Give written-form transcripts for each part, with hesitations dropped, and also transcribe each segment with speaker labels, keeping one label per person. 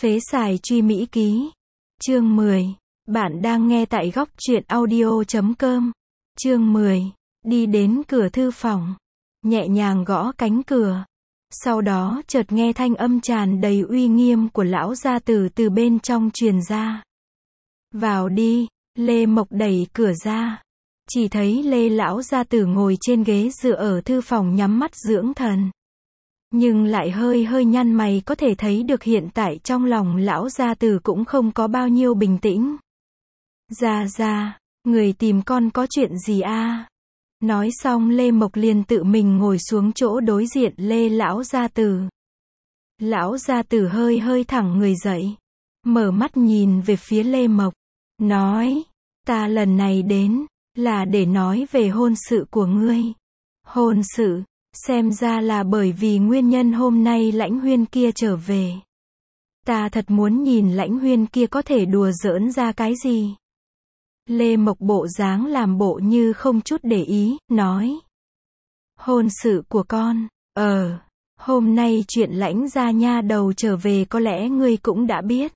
Speaker 1: Phế xài truy Mỹ ký. Chương 10. Bạn đang nghe tại góc truyện audio.com. Chương 10. Đi đến cửa thư phòng, nhẹ nhàng gõ cánh cửa. Sau đó chợt nghe thanh âm tràn đầy uy nghiêm của lão gia tử từ bên trong truyền ra. Vào đi. Lê Mộc đẩy cửa ra. Chỉ thấy Lê lão gia tử ngồi trên ghế dựa ở thư phòng nhắm mắt dưỡng thần. Nhưng lại hơi hơi nhăn mày, có thể thấy được hiện tại trong lòng lão gia tử cũng không có bao nhiêu bình tĩnh. Gia, người tìm con có chuyện gì a? Nói xong Lê Mộc liền tự mình ngồi xuống chỗ đối diện Lê lão gia tử. Lão gia tử hơi hơi thẳng người dậy, mở mắt nhìn về phía Lê Mộc, nói, ta lần này đến, là để nói về hôn sự của ngươi. Hôn sự? Xem ra là bởi vì nguyên nhân hôm nay Lãnh Huyên kia trở về. Ta thật muốn nhìn Lãnh Huyên kia có thể đùa giỡn ra cái gì. Lê Mộc bộ dáng làm bộ như không chút để ý, nói. Hôn sự của con, hôm nay chuyện Lãnh gia nha đầu trở về có lẽ ngươi cũng đã biết.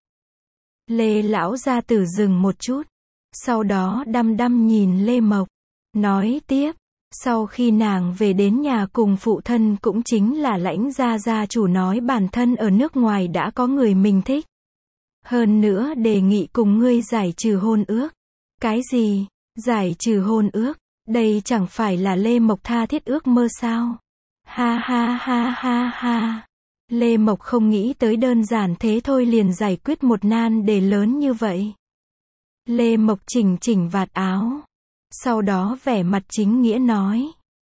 Speaker 1: Lê lão gia tử dừng một chút, sau đó đăm đăm nhìn Lê Mộc, nói tiếp. Sau khi nàng về đến nhà cùng phụ thân cũng chính là Lãnh gia gia chủ nói bản thân ở nước ngoài đã có người mình thích. Hơn nữa đề nghị cùng ngươi giải trừ hôn ước. Cái gì? Giải trừ hôn ước? Đây chẳng phải là Lê Mộc tha thiết ước mơ sao? Ha ha ha ha ha. Lê Mộc không nghĩ tới đơn giản thế thôi liền giải quyết một nan đề lớn như vậy. Lê Mộc chỉnh vạt áo. Sau đó vẻ mặt chính nghĩa nói.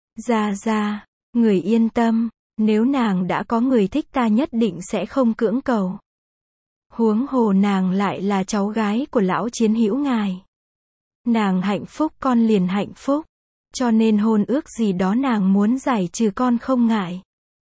Speaker 1: Gia, người yên tâm, nếu nàng đã có người thích ta nhất định sẽ không cưỡng cầu. Huống hồ nàng lại là cháu gái của lão chiến hữu ngài. Nàng hạnh phúc con liền hạnh phúc, cho nên hôn ước gì đó nàng muốn giải trừ con không ngại.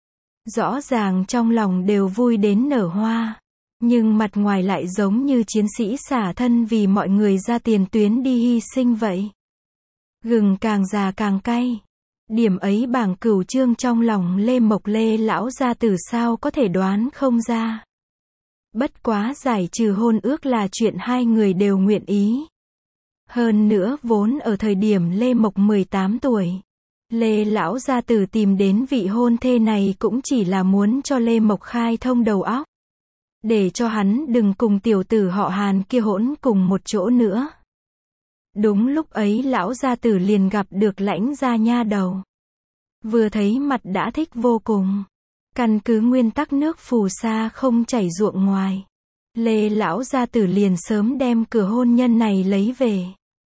Speaker 1: Rõ ràng trong lòng đều vui đến nở hoa, nhưng mặt ngoài lại giống như chiến sĩ xả thân vì mọi người ra tiền tuyến đi hy sinh vậy. Gừng càng già càng cay. Điểm ấy bảng cửu chương trong lòng Lê Mộc Lê lão gia tử sao có thể đoán không ra. Bất quá giải trừ hôn ước là chuyện hai người đều nguyện ý. Hơn nữa vốn ở thời điểm Lê Mộc 18 tuổi, Lê lão gia tử tìm đến vị hôn thê này cũng chỉ là muốn cho Lê Mộc khai thông đầu óc, để cho hắn đừng cùng tiểu tử họ Hàn kia hỗn cùng một chỗ nữa. Đúng lúc ấy lão gia tử liền gặp được Lãnh gia nha đầu. Vừa thấy mặt đã thích vô cùng. Căn cứ nguyên tắc nước phù sa không chảy ruộng ngoài, Lê lão gia tử liền sớm đem cửa hôn nhân này lấy về.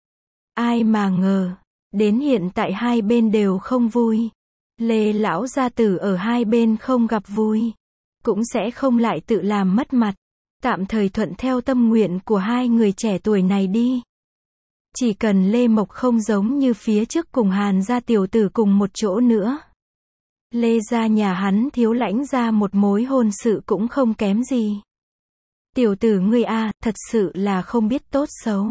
Speaker 1: Ai mà ngờ, đến hiện tại hai bên đều không vui. Lê lão gia tử ở hai bên không gặp vui, cũng sẽ không lại tự làm mất mặt. Tạm thời thuận theo tâm nguyện của hai người trẻ tuổi này đi. Chỉ cần Lê Mộc không giống như phía trước cùng Hàn gia tiểu tử cùng một chỗ nữa. Lê gia nhà hắn thiếu Lãnh gia một mối hôn sự cũng không kém gì. Tiểu tử ngươi a, thật sự là không biết tốt xấu.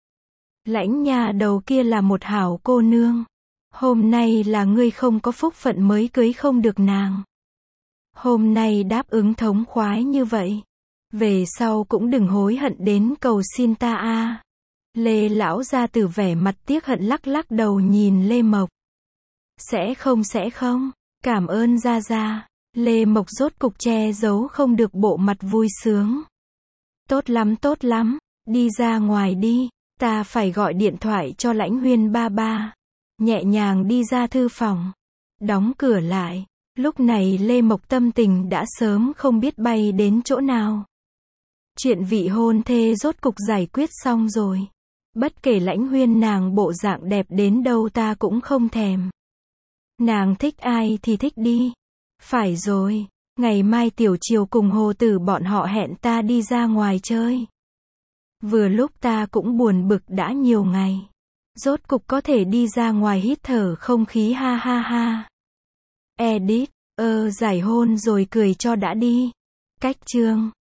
Speaker 1: Lãnh nhà đầu kia là một hảo cô nương. Hôm nay là ngươi không có phúc phận mới cưới không được nàng. Hôm nay đáp ứng thống khoái như vậy, về sau cũng đừng hối hận đến cầu xin ta a. Lê lão gia tử vẻ mặt tiếc hận lắc đầu nhìn Lê Mộc. Sẽ không, cảm ơn gia. Lê Mộc rốt cục che giấu không được bộ mặt vui sướng. Tốt lắm, đi ra ngoài đi, ta phải gọi điện thoại cho Lãnh Huyên ba. Nhẹ nhàng đi ra thư phòng, đóng cửa lại. Lúc này Lê Mộc tâm tình đã sớm không biết bay đến chỗ nào. Chuyện vị hôn thê rốt cục giải quyết xong rồi. Bất kể Lãnh Huyên nàng bộ dạng đẹp đến đâu ta cũng không thèm. Nàng thích ai thì thích đi. Phải rồi, ngày mai tiểu chiều cùng Hồ Tử bọn họ hẹn ta đi ra ngoài chơi. Vừa lúc ta cũng buồn bực đã nhiều ngày, rốt cục có thể đi ra ngoài hít thở không khí ha ha ha. Edit, giải hôn rồi cười cho đã đi. Cách chương